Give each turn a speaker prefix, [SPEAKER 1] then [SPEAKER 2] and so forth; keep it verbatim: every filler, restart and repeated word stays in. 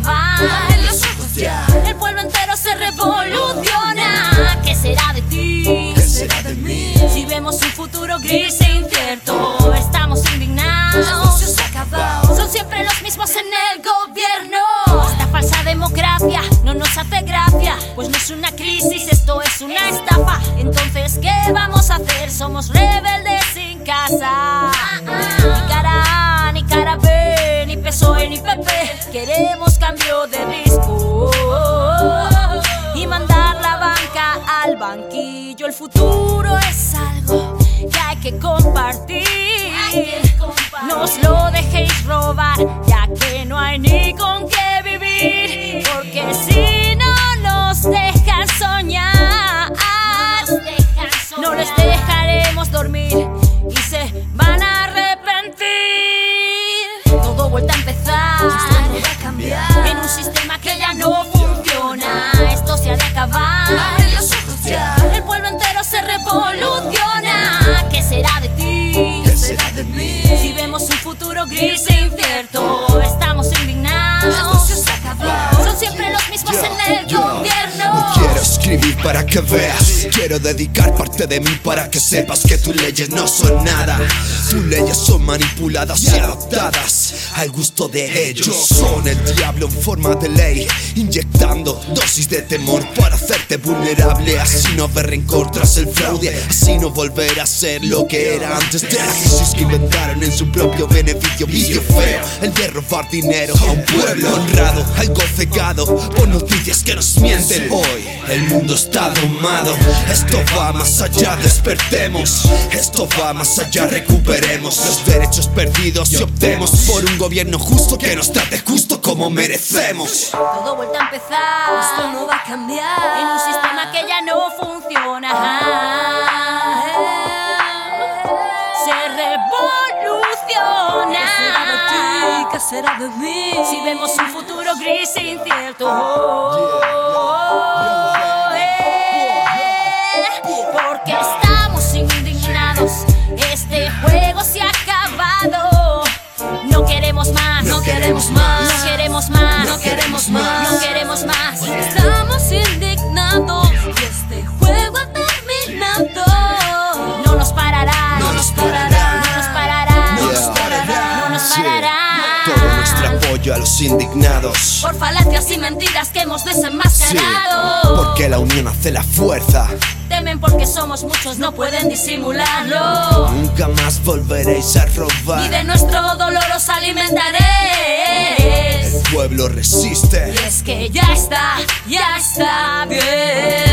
[SPEAKER 1] acabar.
[SPEAKER 2] Abre los ojos ya.
[SPEAKER 1] El pueblo entero se revoluciona. ¿Qué será de ti?
[SPEAKER 2] ¿Qué será de mí?
[SPEAKER 1] Si vemos un futuro gris e incierto, estamos indignados.
[SPEAKER 2] Esto se ha acabado.
[SPEAKER 1] Son siempre los mismos en el gobierno. Esta falsa democracia no nos hace gracia, pues no es una crisis, esto es una estafa. Entonces, ¿qué vamos a hacer? Somos rebeldes sin casa. Ni cara A, ni cara B, ni P S O E, ni P P. Queremos cambio de disco y mandar la banca al banquillo. El futuro es algo que hay que compartir. No os lo dejéis robar, ya que no hay ni con qué vivir. Porque si no nos dejan soñar, no les dejaremos dormir y se van a arrepentir. Todo vuelve a empezar
[SPEAKER 2] Esto no va a cambiar.
[SPEAKER 1] en un sistema que ya no funciona. Esto se ha de acabar.
[SPEAKER 2] Abre los ojos ya.
[SPEAKER 1] El pueblo entero se revoluciona. ¿Qué será de ti?
[SPEAKER 2] ¿Qué será de mí?
[SPEAKER 1] Si vemos un futuro gris e incierto, estamos indignados.
[SPEAKER 2] Esto se ha acabado.
[SPEAKER 1] Son siempre los mismos en el
[SPEAKER 3] Yo
[SPEAKER 1] gobierno.
[SPEAKER 3] no quiero escribir para que veas, quiero dedicar parte de mí para que sepas que tus leyes no son nada. Tus leyes son manipuladas y adaptadas al gusto de ellos. Son el diablo en forma de ley, inyectando dosis de temor para hacerte vulnerable. Así no haber rencor tras el fraude, así no volver a ser lo que era antes de la crisis que inventaron en su propio beneficio. Vicio feo, el de robar dinero a un pueblo honrado, algo cegado por noticias que nos mienten. Hoy el mundo está domado, esto va más allá, despertemos. Esto va más allá, recuperemos los derechos perdidos y optemos por un gobierno justo que nos trate justo como merecemos.
[SPEAKER 1] Todo vuelve a empezar.
[SPEAKER 2] Esto no va a cambiar.
[SPEAKER 1] en un sistema que ya no funciona. Se revoluciona.
[SPEAKER 2] ¿Qué será de ti? ¿Qué será de mí?
[SPEAKER 1] Si vemos un futuro gris e incierto, eh, porque estamos indignados. Este juego se ha acabado. No queremos más.
[SPEAKER 2] No queremos más.
[SPEAKER 1] No queremos más.
[SPEAKER 2] No queremos más.
[SPEAKER 1] No queremos más.
[SPEAKER 2] Estamos indignados y este juego ha terminado.
[SPEAKER 1] No nos parará.
[SPEAKER 2] No nos parará.
[SPEAKER 1] No nos parará.
[SPEAKER 2] No nos parará.
[SPEAKER 1] No nos
[SPEAKER 3] Sí.
[SPEAKER 1] parará.
[SPEAKER 3] Todo nuestro apoyo a los indignados,
[SPEAKER 1] Por falacias y mentiras que hemos
[SPEAKER 3] sí,
[SPEAKER 1] desenmascarado.
[SPEAKER 3] porque la unión hace la fuerza.
[SPEAKER 1] Temen porque somos muchos, no pueden disimularlo.
[SPEAKER 3] Nunca más volveréis a
[SPEAKER 1] Y
[SPEAKER 3] robar.
[SPEAKER 1] de nuestro dolor os alimentaréis.
[SPEAKER 3] El pueblo resiste.
[SPEAKER 1] Y es que ya está, ya está bien.